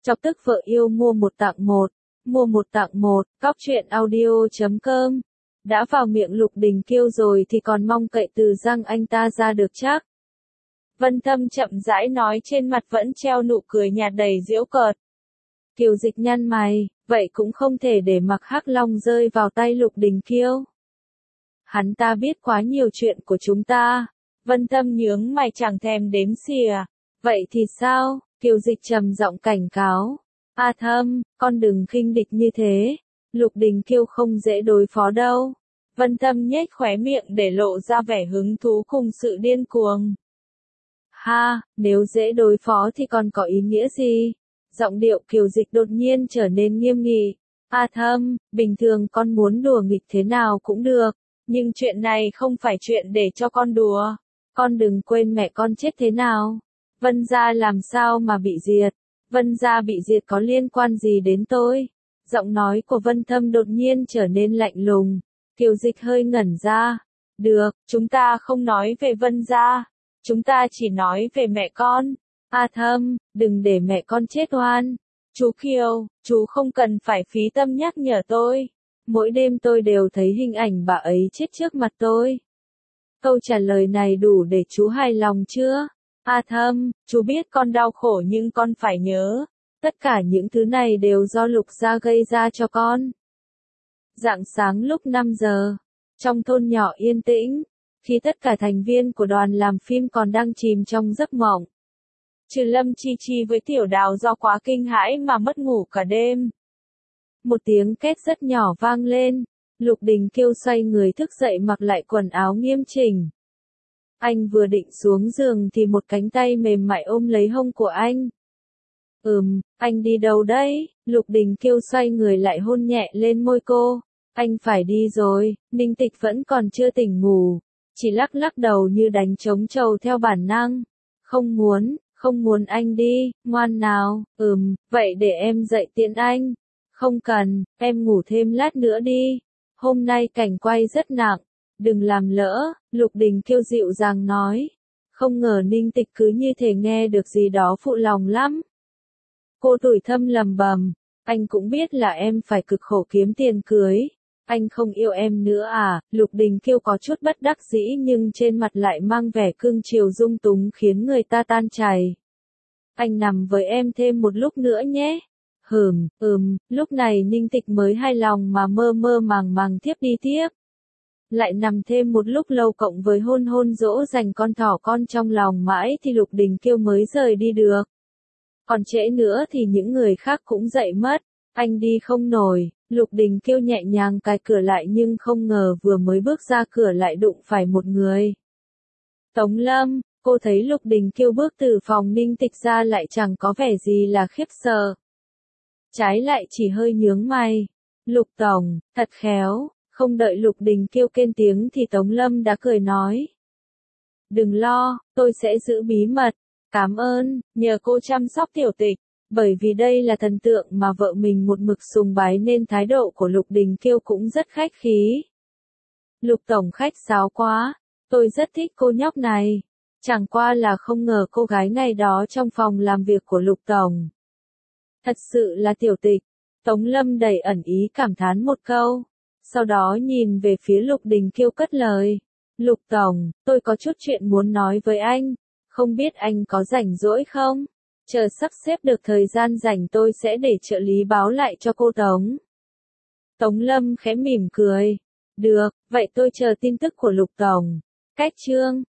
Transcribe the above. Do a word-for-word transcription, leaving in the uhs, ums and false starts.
Chọc tức vợ yêu mua một tặng một, mua một tặng một, cóc truyện audio chấm com. Đã vào miệng Lục Đình Kiêu rồi thì còn mong cậy từ răng anh ta ra được chắc. Vân Thâm chậm rãi nói, trên mặt vẫn treo nụ cười nhạt đầy giễu cợt. Kiều Dịch nhăn mày, vậy cũng không thể để mặc Hắc Long rơi vào tay Lục Đình Kiêu. Hắn ta biết quá nhiều chuyện của chúng ta. Vân Thâm nhướng mày chẳng thèm đếm xỉa. Vậy thì sao? Kiều Dịch trầm giọng cảnh cáo. A Thâm, con đừng khinh địch như thế. Lục Đình Kiêu không dễ đối phó đâu. Vân Thâm nhếch khóe miệng để lộ ra vẻ hứng thú cùng sự điên cuồng. Ha, nếu dễ đối phó thì còn có ý nghĩa gì? Giọng điệu Kiều Dịch đột nhiên trở nên nghiêm nghị. A Thâm, bình thường con muốn đùa nghịch thế nào cũng được. Nhưng chuyện này không phải chuyện để cho con đùa. Con đừng quên mẹ con chết thế nào. Vân gia làm sao mà bị diệt? Vân gia bị diệt có liên quan gì đến tôi? Giọng nói của Vân Thâm đột nhiên trở nên lạnh lùng. Kiều Dịch hơi ngẩn ra. Được, chúng ta không nói về Vân gia. Chúng ta chỉ nói về mẹ con. A Thâm, đừng để mẹ con chết oan. Chú Kiều, chú không cần phải phí tâm nhắc nhở tôi. Mỗi đêm tôi đều thấy hình ảnh bà ấy chết trước mặt tôi. Câu trả lời này đủ để chú hài lòng chưa? A Thâm, chú biết con đau khổ nhưng con phải nhớ. Tất cả những thứ này đều do Lục gia gây ra cho con. Rạng sáng lúc năm giờ, trong thôn nhỏ yên tĩnh, khi tất cả thành viên của đoàn làm phim còn đang chìm trong giấc mộng. Trừ Lâm Chi Chi với Tiểu Đào do quá kinh hãi mà mất ngủ cả đêm. Một tiếng két rất nhỏ vang lên, Lục Đình Kiêu xoay người thức dậy mặc lại quần áo nghiêm chỉnh. Anh vừa định xuống giường thì một cánh tay mềm mại ôm lấy hông của anh. Ừm, anh đi đâu đấy? Lục Đình Kiêu xoay người lại hôn nhẹ lên môi cô. Anh phải đi rồi. Ninh Tịch vẫn còn chưa tỉnh ngủ, chỉ lắc lắc đầu như đánh trống trầu theo bản năng. Không muốn, không muốn anh đi, ngoan nào. Ừm, vậy để em dậy tiễn anh. Không cần, em ngủ thêm lát nữa đi. Hôm nay cảnh quay rất nặng, đừng làm lỡ. Lục Đình Kiêu dịu dàng nói. Không ngờ Ninh Tịch cứ như thể nghe được gì đó phụ lòng lắm. Cô tủi thâm lầm bầm, anh cũng biết là em phải cực khổ kiếm tiền cưới. Anh không yêu em nữa à? Lục Đình Kiêu có chút bất đắc dĩ nhưng trên mặt lại mang vẻ cưng chiều dung túng khiến người ta tan chảy. Anh nằm với em thêm một lúc nữa nhé. Hừm, ừm, lúc này Ninh Tịch mới hài lòng mà mơ mơ màng màng tiếp đi tiếp. Lại nằm thêm một lúc lâu cộng với hôn hôn dỗ dành con thỏ con trong lòng mãi thì Lục Đình Kiêu mới rời đi được. Còn trễ nữa thì những người khác cũng dậy mất. Anh đi không nổi. Lục Đình Kiêu nhẹ nhàng cài cửa lại nhưng không ngờ vừa mới bước ra cửa lại đụng phải một người. Tống Lâm, cô thấy Lục Đình Kiêu bước từ phòng Ninh Tịch ra lại chẳng có vẻ gì là khiếp sợ. Trái lại chỉ hơi nhướng mày. Lục Tổng, thật khéo. Không đợi Lục Đình Kiêu kêu tiếng thì Tống Lâm đã cười nói. Đừng lo, tôi sẽ giữ bí mật. Cảm ơn, nhờ cô chăm sóc Tiểu Tịch. Bởi vì đây là thần tượng mà vợ mình một mực sùng bái nên thái độ của Lục Đình Kiêu cũng rất khách khí. Lục Tổng khách sáo quá, tôi rất thích cô nhóc này. Chẳng qua là không ngờ cô gái ngày đó trong phòng làm việc của Lục Tổng. Thật sự là Tiểu Tịch. Tống Lâm đầy ẩn ý cảm thán một câu. Sau đó nhìn về phía Lục Đình Kiêu cất lời. Lục Tổng, tôi có chút chuyện muốn nói với anh. Không biết anh có rảnh rỗi không? Chờ sắp xếp được thời gian rảnh tôi sẽ để trợ lý báo lại cho cô Tống. Tống Lâm khẽ mỉm cười. Được, vậy tôi chờ tin tức của Lục Tổng. Cách chương.